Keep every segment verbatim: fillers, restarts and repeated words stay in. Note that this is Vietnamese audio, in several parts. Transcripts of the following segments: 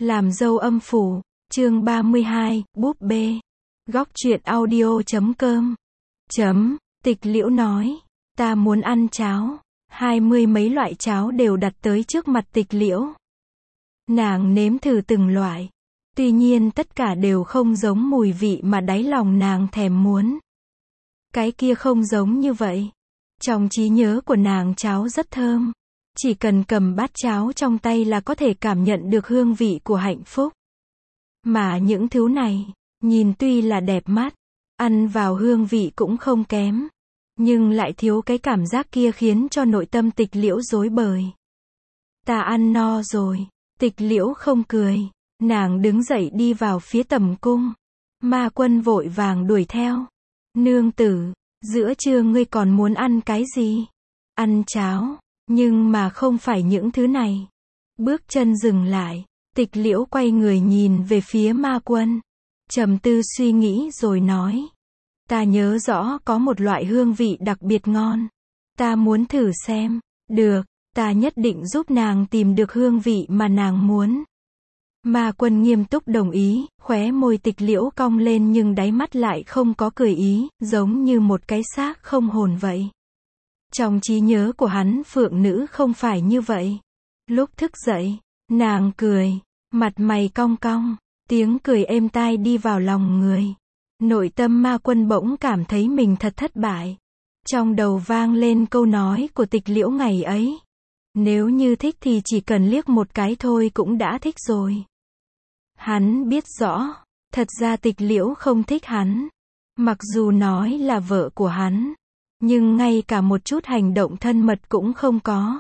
Làm dâu âm phủ, chương ba mươi hai, búp bê. Góc truyện audio chấm com. Chấm, Tịch Liễu nói, ta muốn ăn cháo. Hai mươi mấy loại cháo đều đặt tới trước mặt Tịch Liễu. Nàng nếm thử từng loại. Tuy nhiên tất cả đều không giống mùi vị mà đáy lòng nàng thèm muốn. Cái kia không giống như vậy. Trong trí nhớ của nàng cháo rất thơm. Chỉ cần cầm bát cháo trong tay là có thể cảm nhận được hương vị của hạnh phúc. Mà những thứ này, nhìn tuy là đẹp mắt, ăn vào hương vị cũng không kém, nhưng lại thiếu cái cảm giác kia khiến cho nội tâm Tịch Liễu rối bời. Ta ăn no rồi. Tịch Liễu không cười, nàng đứng dậy đi vào phía tầm cung. Ma Quân vội vàng đuổi theo. Nương tử, giữa trưa ngươi còn muốn ăn cái gì? Ăn cháo, nhưng mà không phải những thứ này. Bước chân dừng lại, Tịch Liễu quay người nhìn về phía Ma Quân. Trầm tư suy nghĩ rồi nói. Ta nhớ rõ có một loại hương vị đặc biệt ngon. Ta muốn thử xem. Được, ta nhất định giúp nàng tìm được hương vị mà nàng muốn. Ma Quân nghiêm túc đồng ý, khóe môi Tịch Liễu cong lên nhưng đáy mắt lại không có cười ý, giống như một cái xác không hồn vậy. Trong trí nhớ của hắn phượng nữ không phải như vậy. Lúc thức dậy, nàng cười, mặt mày cong cong, tiếng cười êm tai đi vào lòng người. Nội tâm Ma Quân bỗng cảm thấy mình thật thất bại. Trong đầu vang lên câu nói của Tịch Liễu ngày ấy. Nếu như thích thì chỉ cần liếc một cái thôi cũng đã thích rồi. Hắn biết rõ, thật ra Tịch Liễu không thích hắn. Mặc dù nói là vợ của hắn, nhưng ngay cả một chút hành động thân mật cũng không có.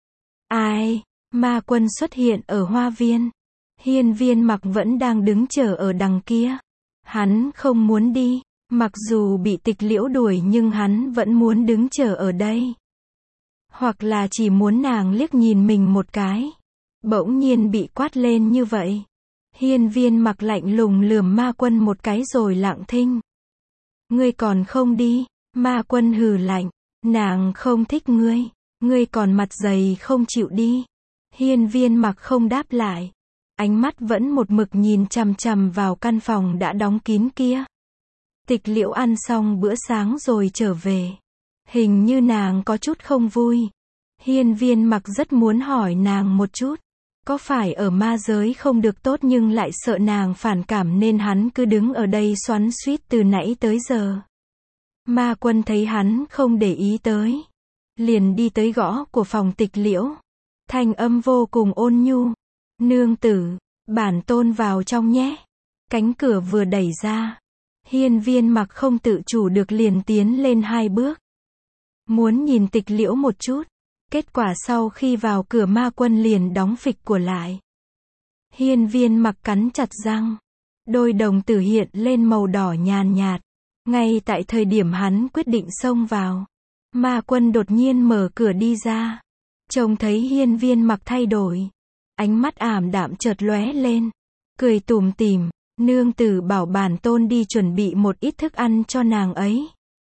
Ai? Ma Quân xuất hiện ở hoa viên. Hiên Viên Mặc vẫn đang đứng chờ ở đằng kia. Hắn không muốn đi, mặc dù bị Tịch Liễu đuổi nhưng hắn vẫn muốn đứng chờ ở đây. Hoặc là chỉ muốn nàng liếc nhìn mình một cái. Bỗng nhiên bị quát lên như vậy. Hiên Viên Mặc lạnh lùng lườm Ma Quân một cái rồi lặng thinh. Ngươi còn không đi? Ma Quân hừ lạnh. Nàng không thích ngươi. Ngươi còn mặt dày không chịu đi. Hiên Viên Mặc không đáp lại. Ánh mắt vẫn một mực nhìn chằm chằm vào căn phòng đã đóng kín kia. Tịch Liễu ăn xong bữa sáng rồi trở về. Hình như nàng có chút không vui. Hiên Viên Mặc rất muốn hỏi nàng một chút. Có phải ở ma giới không được tốt nhưng lại sợ nàng phản cảm nên hắn cứ đứng ở đây xoắn xuýt từ nãy tới giờ. Ma Quân thấy hắn không để ý tới, liền đi tới gõ của phòng Tịch Liễu. Thanh âm vô cùng ôn nhu. Nương tử, bản tôn vào trong nhé. Cánh cửa vừa đẩy ra. Hiên Viên Mặc không tự chủ được liền tiến lên hai bước. Muốn nhìn Tịch Liễu một chút. Kết quả sau khi vào cửa Ma Quân liền đóng phịch của lại. Hiên Viên Mặc cắn chặt răng. Đôi đồng tử hiện lên màu đỏ nhàn nhạt. Ngay tại thời điểm hắn quyết định xông vào, Ma Quân đột nhiên mở cửa đi ra. Trông thấy Hiên Viên Mặc thay đổi. Ánh mắt ảm đạm chợt lóe lên. Cười tủm tỉm. Nương tử bảo bản tôn đi chuẩn bị một ít thức ăn cho nàng ấy.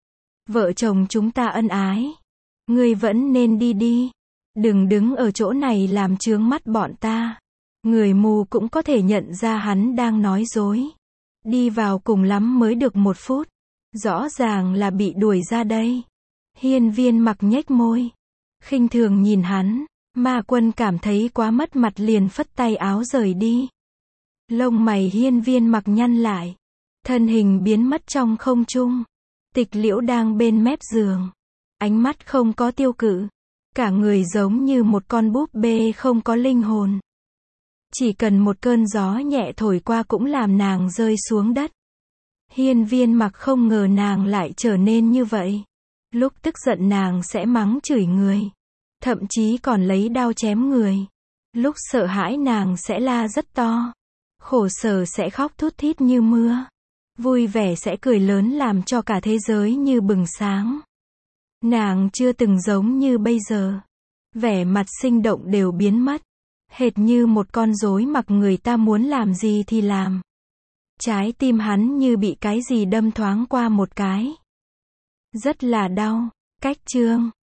Vợ chồng chúng ta ân ái. Ngươi vẫn nên đi đi. Đừng đứng ở chỗ này làm chướng mắt bọn ta. Người mù cũng có thể nhận ra hắn đang nói dối. Đi vào cùng lắm mới được một phút. Rõ ràng là bị đuổi ra đây. Hiên Viên Mặc nhếch môi. Khinh thường nhìn hắn. Ma Quân cảm thấy quá mất mặt liền phất tay áo rời đi. Lông mày Hiên Viên Mặc nhăn lại. Thân hình biến mất trong không trung. Tịch Liễu đang bên mép giường. Ánh mắt không có tiêu cự. Cả người giống như một con búp bê không có linh hồn. Chỉ cần một cơn gió nhẹ thổi qua cũng làm nàng rơi xuống đất. Hiên Viên Mặc không ngờ nàng lại trở nên như vậy. Lúc tức giận nàng sẽ mắng chửi người. Thậm chí còn lấy đao chém người. Lúc sợ hãi nàng sẽ la rất to. Khổ sở sẽ khóc thút thít như mưa. Vui vẻ sẽ cười lớn làm cho cả thế giới như bừng sáng. Nàng chưa từng giống như bây giờ. Vẻ mặt sinh động đều biến mất. Hệt như một con rối mặc người ta muốn làm gì thì làm. Trái tim hắn như bị cái gì đâm thoáng qua một cái. Rất là đau. Cách chương